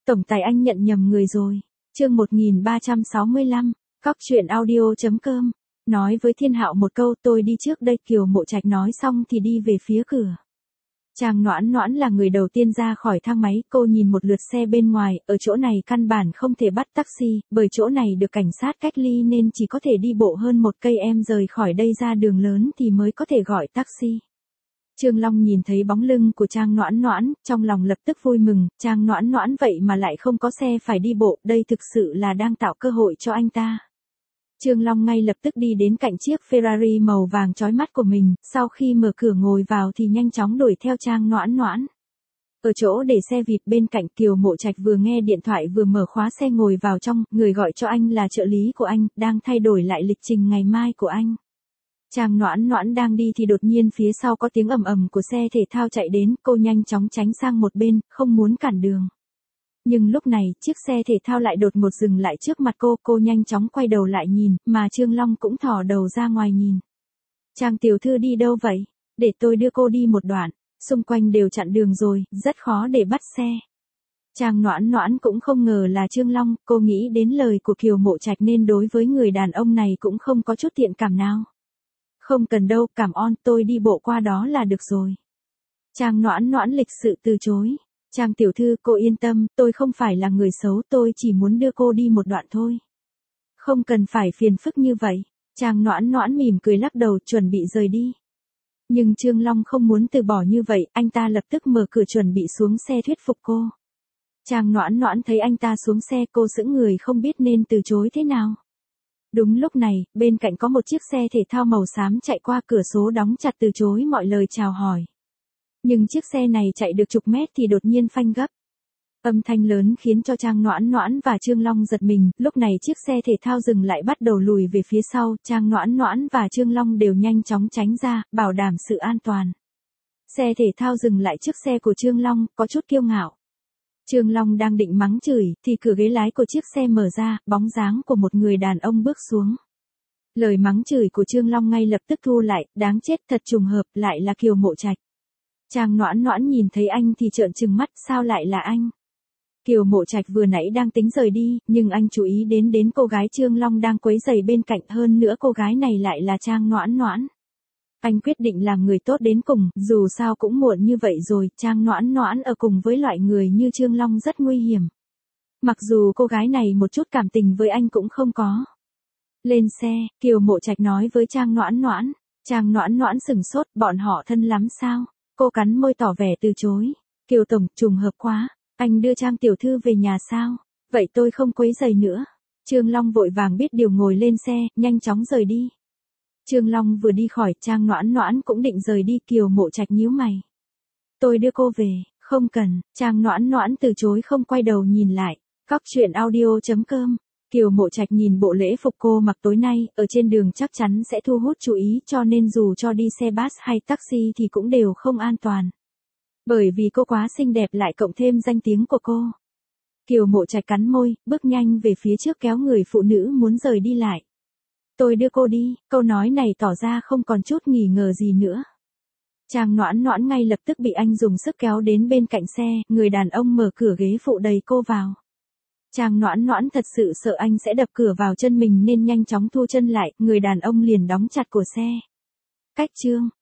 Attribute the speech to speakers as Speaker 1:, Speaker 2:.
Speaker 1: Tổng tài anh nhận nhầm người rồi. Chương 1365, Cóc truyện audio.com. Nói với Thiên Hạo một câu, tôi đi trước đây. Kiều Mộ Trạch nói xong thì đi về phía cửa. Trang Noãn Noãn là người đầu tiên ra khỏi thang máy, cô nhìn một lượt xe bên ngoài, ở chỗ này căn bản không thể bắt taxi, bởi chỗ này được cảnh sát cách ly nên chỉ có thể đi bộ hơn 1 cây em rời khỏi đây ra đường lớn thì mới có thể gọi taxi. Trương Long nhìn thấy bóng lưng của Trang Noãn Noãn, trong lòng lập tức vui mừng, Trang Noãn Noãn vậy mà lại không có xe phải đi bộ, đây thực sự là đang tạo cơ hội cho anh ta. Trương Long ngay lập tức đi đến cạnh chiếc Ferrari màu vàng chói mắt của mình, sau khi mở cửa ngồi vào thì nhanh chóng đuổi theo Trang Noãn Noãn. Ở chỗ để xe vịt bên cạnh, Kiều Mộ Trạch vừa nghe điện thoại vừa mở khóa xe ngồi vào trong, người gọi cho anh là trợ lý của anh, đang thay đổi lại lịch trình ngày mai của anh. Trang Noãn Noãn đang đi thì đột nhiên phía sau có tiếng ầm ầm của xe thể thao chạy đến, cô nhanh chóng tránh sang một bên, không muốn cản đường. Nhưng lúc này, chiếc xe thể thao lại đột ngột dừng lại trước mặt cô nhanh chóng quay đầu lại nhìn, mà Trương Long cũng thò đầu ra ngoài nhìn. Trang tiểu thư đi đâu vậy? Để tôi đưa cô đi một đoạn, xung quanh đều chặn đường rồi, rất khó để bắt xe. Trang Noãn Noãn cũng không ngờ là Trương Long, cô nghĩ đến lời của Kiều Mộ Trạch nên đối với người đàn ông này cũng không có chút thiện cảm nào. Không cần đâu, cảm ơn, tôi đi bộ qua đó là được rồi. Trang Noãn Noãn lịch sự từ chối. Trang tiểu thư, cô yên tâm, tôi không phải là người xấu, tôi chỉ muốn đưa cô đi một đoạn thôi. Không cần phải phiền phức như vậy. Trang Noãn Noãn mỉm cười lắc đầu chuẩn bị rời đi. Nhưng Trương Long không muốn từ bỏ như vậy, anh ta lập tức mở cửa chuẩn bị xuống xe thuyết phục cô. Trang Noãn Noãn thấy anh ta xuống xe, cô sững người không biết nên từ chối thế nào. Đúng lúc này, bên cạnh có một chiếc xe thể thao màu xám chạy qua, cửa số đóng chặt từ chối mọi lời chào hỏi. Nhưng chiếc xe này chạy được chục mét thì đột nhiên phanh gấp. Âm thanh lớn khiến cho Trang Noãn Noãn và Trương Long giật mình, lúc này chiếc xe thể thao dừng lại bắt đầu lùi về phía sau, Trang Noãn Noãn và Trương Long đều nhanh chóng tránh ra, bảo đảm sự an toàn. Xe thể thao dừng lại trước xe của Trương Long, có chút kiêu ngạo. Trương Long đang định mắng chửi, thì cửa ghế lái của chiếc xe mở ra, bóng dáng của một người đàn ông bước xuống. Lời mắng chửi của Trương Long ngay lập tức thu lại, đáng chết, thật trùng hợp, lại là Kiều Mộ Trạch. Trang Noãn Noãn nhìn thấy anh thì trợn trừng mắt, sao lại là anh? Kiều Mộ Trạch vừa nãy đang tính rời đi, nhưng anh chú ý đến cô gái Trương Long đang quấy rầy bên cạnh, hơn nữa cô gái này lại là Trang Noãn Noãn. Anh quyết định làm người tốt đến cùng, dù sao cũng muộn như vậy rồi, Trang Noãn Noãn ở cùng với loại người như Trương Long rất nguy hiểm. Mặc dù cô gái này một chút cảm tình với anh cũng không có. Lên xe, Kiều Mộ Trạch nói với Trang Noãn Noãn. Trang Noãn Noãn sửng sốt, bọn họ thân lắm sao? Cô cắn môi tỏ vẻ từ chối. Kiều tổng, trùng hợp quá, anh đưa Trang tiểu thư về nhà sao? Vậy tôi không quấy rầy nữa. Trương Long vội vàng biết điều ngồi lên xe, nhanh chóng rời đi. Trương Long vừa đi khỏi, Trang Noãn Noãn cũng định rời đi, Kiều Mộ Trạch nhíu mày. Tôi đưa cô về, không cần, Trang Noãn Noãn từ chối không quay đầu nhìn lại. Cóc truyện audio.com. Kiều Mộ Trạch nhìn bộ lễ phục cô mặc tối nay, ở trên đường chắc chắn sẽ thu hút chú ý, cho nên dù cho đi xe bus hay taxi thì cũng đều không an toàn. Bởi vì cô quá xinh đẹp lại cộng thêm danh tiếng của cô. Kiều Mộ Trạch cắn môi, bước nhanh về phía trước kéo người phụ nữ muốn rời đi lại. Tôi đưa cô đi, câu nói này tỏ ra không còn chút nghi ngờ gì nữa. Trang Noãn Noãn ngay lập tức bị anh dùng sức kéo đến bên cạnh xe, người đàn ông mở cửa ghế phụ đẩy cô vào. Trang Noãn Noãn thật sự sợ anh sẽ đập cửa vào chân mình nên nhanh chóng thu chân lại, người đàn ông liền đóng chặt cửa xe. Cách chương